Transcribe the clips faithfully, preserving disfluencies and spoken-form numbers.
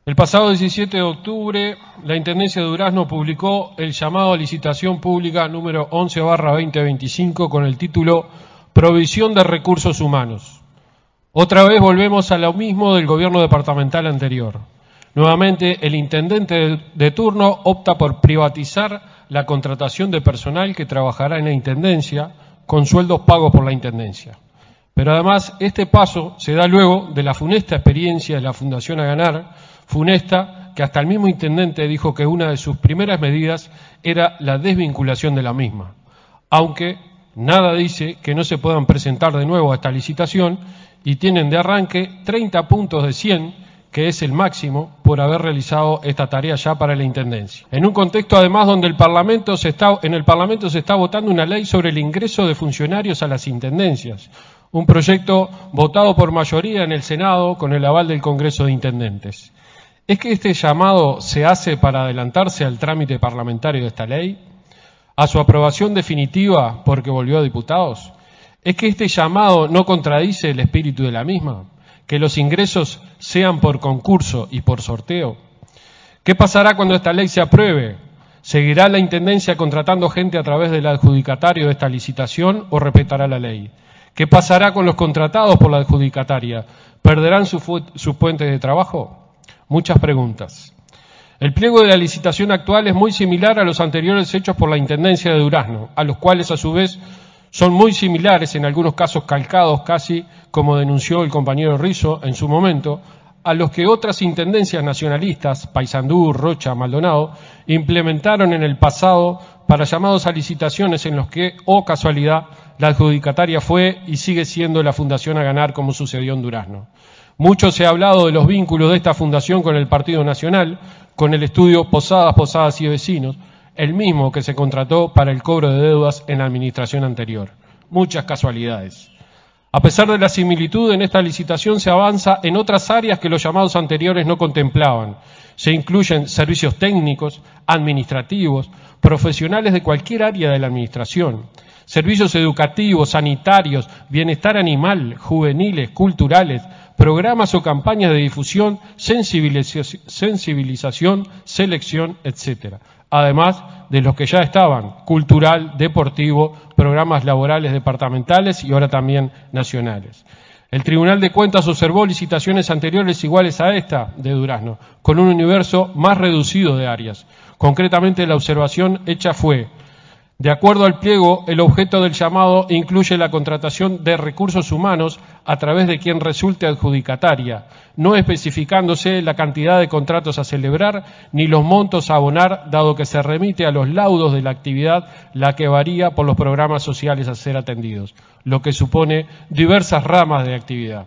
El pasado diecisiete de octubre, la Intendencia de Durazno publicó el llamado a licitación pública número once barra veinte veinticinco con el título Provisión de Recursos Humanos. Otra vez volvemos a lo mismo del gobierno departamental anterior. Nuevamente, el intendente de, de turno opta por privatizar la contratación de personal que trabajará en la Intendencia con sueldos pagos por la Intendencia. Pero además, este paso se da luego de la funesta experiencia de la Fundación Aganar, funesta que hasta el mismo intendente dijo que una de sus primeras medidas era la desvinculación de la misma, aunque nada dice que no se puedan presentar de nuevo a esta licitación y tienen de arranque treinta puntos de cien, que es el máximo por haber realizado esta tarea ya para la Intendencia. En un contexto además donde el Parlamento se está, en el Parlamento se está votando una ley sobre el ingreso de funcionarios a las Intendencias, un proyecto votado por mayoría en el Senado con el aval del Congreso de Intendentes. ¿Es que este llamado se hace para adelantarse al trámite parlamentario de esta ley? ¿A su aprobación definitiva porque volvió a diputados? ¿Es que este llamado no contradice el espíritu de la misma? ¿Que los ingresos sean por concurso y por sorteo? ¿Qué pasará cuando esta ley se apruebe? ¿Seguirá la Intendencia contratando gente a través del adjudicatario de esta licitación o respetará la ley? ¿Qué pasará con los contratados por la adjudicataria? ¿Perderán sus fu- su fuentes de trabajo? Muchas preguntas. El pliego de la licitación actual es muy similar a los anteriores hechos por la Intendencia de Durazno, a los cuales a su vez son muy similares, en algunos casos calcados casi, como denunció el compañero Rizzo en su momento, a los que otras intendencias nacionalistas, Paysandú, Rocha, Maldonado, implementaron en el pasado para llamados a licitaciones en los que, oh casualidad, la adjudicataria fue y sigue siendo la Fundación Aganar, como sucedió en Durazno. Mucho se ha hablado de los vínculos de esta fundación con el Partido Nacional, con el estudio Posadas, Posadas y Vecinos, el mismo que se contrató para el cobro de deudas en la administración anterior. Muchas casualidades. A pesar de la similitud, en esta licitación se avanza en otras áreas que los llamados anteriores no contemplaban. Se incluyen servicios técnicos, administrativos, profesionales de cualquier área de la administración, servicios educativos, sanitarios, bienestar animal, juveniles, culturales, programas o campañas de difusión, sensibilización, sensibilización selección, etcétera. Además de los que ya estaban, cultural, deportivo, programas laborales departamentales y ahora también nacionales. El Tribunal de Cuentas observó licitaciones anteriores iguales a esta de Durazno, con un universo más reducido de áreas. Concretamente, la observación hecha fue: de acuerdo al pliego, el objeto del llamado incluye la contratación de recursos humanos a través de quien resulte adjudicataria, no especificándose la cantidad de contratos a celebrar ni los montos a abonar, dado que se remite a los laudos de la actividad, la que varía por los programas sociales a ser atendidos, lo que supone diversas ramas de actividad.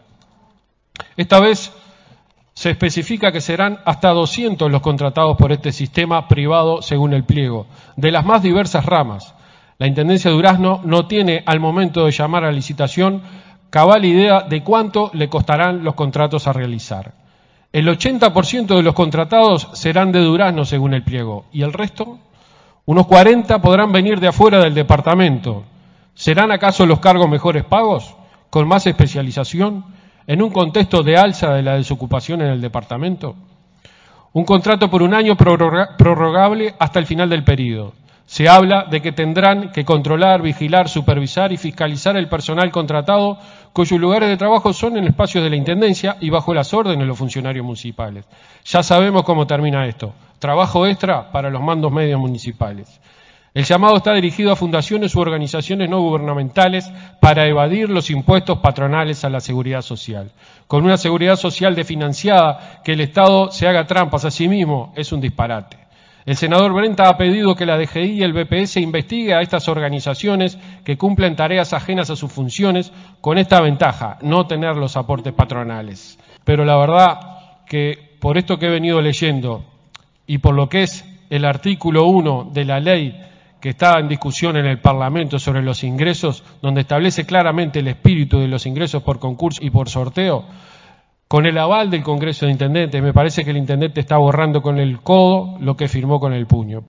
Esta vez se especifica que serán hasta doscientos los contratados por este sistema privado según el pliego, de las más diversas ramas. La Intendencia de Durazno no tiene, al momento de llamar a licitación, cabal idea de cuánto le costarán los contratos a realizar. El ochenta por ciento de los contratados serán de Durazno según el pliego, ¿y el resto? Unos cuarenta podrán venir de afuera del departamento. ¿Serán acaso los cargos mejores pagos, con más especialización, en un contexto de alza de la desocupación en el departamento? Un contrato por un año prorrogable hasta el final del periodo. Se habla de que tendrán que controlar, vigilar, supervisar y fiscalizar el personal contratado cuyos lugares de trabajo son en espacios de la Intendencia y bajo las órdenes de los funcionarios municipales. Ya sabemos cómo termina esto. Trabajo extra para los mandos medios municipales. El llamado está dirigido a fundaciones u organizaciones no gubernamentales para evadir los impuestos patronales a la seguridad social. Con una seguridad social desfinanciada, que el Estado se haga trampas a sí mismo es un disparate. El senador Brenta ha pedido que la D G I y el B P S investigue a estas organizaciones que cumplen tareas ajenas a sus funciones con esta ventaja, no tener los aportes patronales. Pero la verdad que por esto que he venido leyendo y por lo que es el artículo uno de la ley que está en discusión en el Parlamento sobre los ingresos, donde establece claramente el espíritu de los ingresos por concurso y por sorteo, con el aval del Congreso de Intendentes, me parece que el Intendente está borrando con el codo lo que firmó con el puño.